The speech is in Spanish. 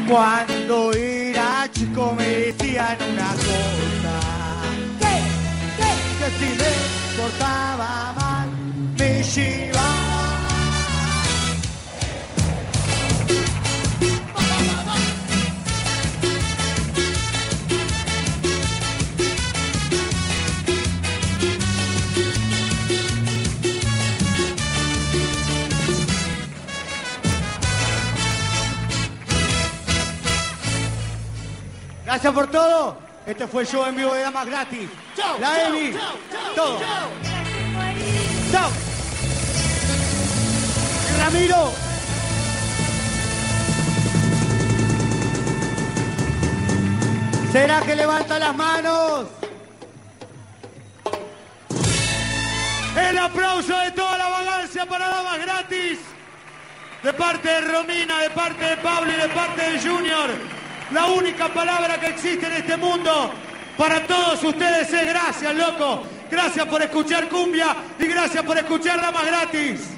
Cuando era chico me decían una cosa, que si me portaba mal me llevaba. Gracias por todo. Este fue el show en vivo de Damas Gratis. Chau, la chau, Emi, chau, chau, todo. chau. Chao. Ramiro. ¿Será que levanta las manos? El aplauso de toda la vagancia para Damas Gratis. De parte de Romina, de parte de Pablo y de parte de Junior. La única palabra que existe en este mundo para todos ustedes es gracias, loco. Gracias por escuchar Cumbia y gracias por escuchar Damas Gratis.